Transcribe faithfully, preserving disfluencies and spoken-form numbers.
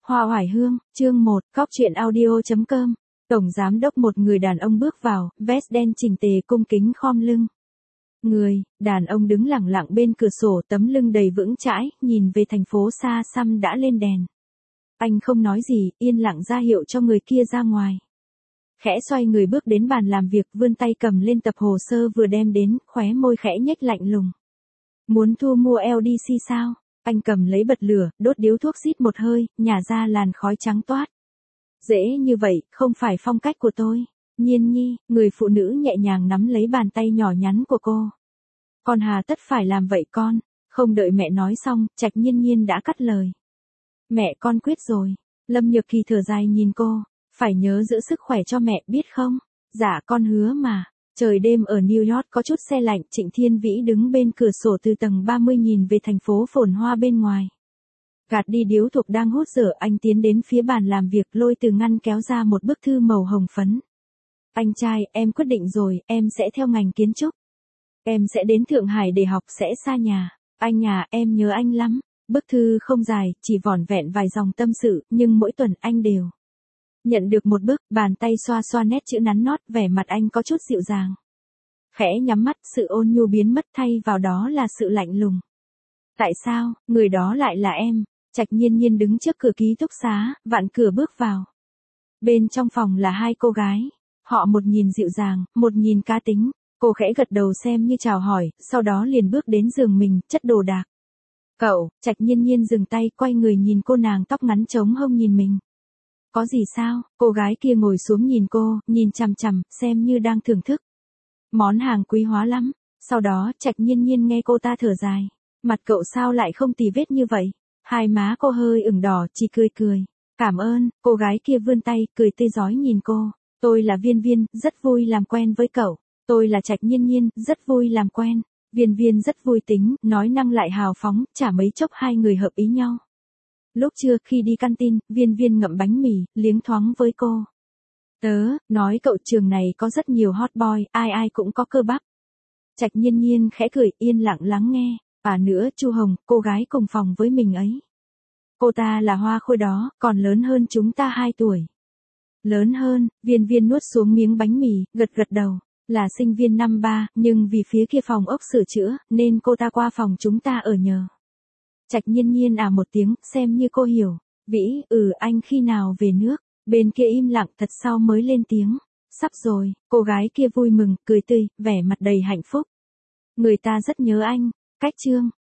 Hoa Oải Hương, chương một, cóc truyện audio chấm com. Tổng giám đốc một người đàn ông bước vào, vest đen chỉnh tề cung kính khom lưng. Người, đàn ông đứng lẳng lặng bên cửa sổ, tấm lưng đầy vững chãi, nhìn về thành phố xa xăm đã lên đèn. Anh không nói gì, yên lặng ra hiệu cho người kia ra ngoài. Khẽ xoay người bước đến bàn làm việc, vươn tay cầm lên tập hồ sơ vừa đem đến, khóe môi khẽ nhếch lạnh lùng. Muốn thu mua lờ đê xê sao? Anh cầm lấy bật lửa, đốt điếu thuốc rít một hơi, nhả ra làn khói trắng toát. Dễ như vậy, không phải phong cách của tôi. Nhiên Nhi, người phụ nữ nhẹ nhàng nắm lấy bàn tay nhỏ nhắn của cô. Con hà tất phải làm vậy con? Không đợi mẹ nói xong, Trạch Nhiên Nhiên đã cắt lời. Mẹ con quyết rồi. Lâm Nhược Kỳ thở dài nhìn cô. Phải nhớ giữ sức khỏe cho mẹ biết không? Dạ con hứa mà. Trời đêm ở New York có chút se lạnh, Trịnh Thiên Vĩ đứng bên cửa sổ từ tầng ba mươi nhìn về thành phố phồn hoa bên ngoài. Gạt đi điếu thuốc đang hút dở, anh tiến đến phía bàn làm việc, lôi từ ngăn kéo ra một bức thư màu hồng phấn. Anh trai, em quyết định rồi, em sẽ theo ngành kiến trúc. Em sẽ đến Thượng Hải để học, sẽ xa nhà. Anh à, em nhớ anh lắm. Bức thư không dài, chỉ vỏn vẹn vài dòng tâm sự, nhưng mỗi tuần anh đều nhận được một bức, bàn tay xoa xoa nét chữ nắn nót, vẻ mặt anh có chút dịu dàng. Khẽ nhắm mắt, sự ôn nhu biến mất, thay vào đó là sự lạnh lùng. Tại sao, người đó lại là em? Trạch Nhiên Nhiên đứng trước cửa ký túc xá, vặn cửa bước vào. Bên trong phòng là hai cô gái. Họ một nhìn dịu dàng, một nhìn cá tính. Cô khẽ gật đầu xem như chào hỏi, sau đó liền bước đến giường mình, chất đồ đạc. Cậu, Trạch Nhiên Nhiên dừng tay, quay người nhìn cô nàng tóc ngắn trống hông nhìn mình. Có gì sao? Cô gái kia ngồi xuống nhìn cô, nhìn chằm chằm, xem như đang thưởng thức. Món hàng quý hóa lắm. Sau đó, Trạch Nhiên Nhiên nghe cô ta thở dài. Mặt cậu sao lại không tì vết như vậy? Hai má cô hơi ửng đỏ, chỉ cười cười. Cảm ơn, cô gái kia vươn tay, cười tươi rói nhìn cô. Tôi là Viên Viên, rất vui làm quen với cậu. Tôi là Trạch Nhiên Nhiên, rất vui làm quen. Viên Viên rất vui tính, nói năng lại hào phóng, chả mấy chốc hai người hợp ý nhau. Lúc trưa khi đi canteen, Viên Viên ngậm bánh mì, liếng thoáng với cô. Tớ, nói cậu trường này có rất nhiều hot boy, ai ai cũng có cơ bắp. Trạch Nhiên Nhiên khẽ cười, yên lặng lắng nghe. Và nữa, Chu Hồng, cô gái cùng phòng với mình ấy. Cô ta là Hoa Khôi đó, còn lớn hơn chúng ta hai tuổi. Lớn hơn, Viên Viên nuốt xuống miếng bánh mì, gật gật đầu. Là sinh viên năm ba, nhưng vì phía kia phòng ốc sửa chữa, nên cô ta qua phòng chúng ta ở nhờ. Trạch Nhiên Nhiên à một tiếng, xem như cô hiểu. Vĩ, ừ anh khi nào về nước? Bên kia im lặng thật sau mới lên tiếng. Sắp rồi, cô gái kia vui mừng, cười tươi, vẻ mặt đầy hạnh phúc. Người ta rất nhớ anh. Cách chương.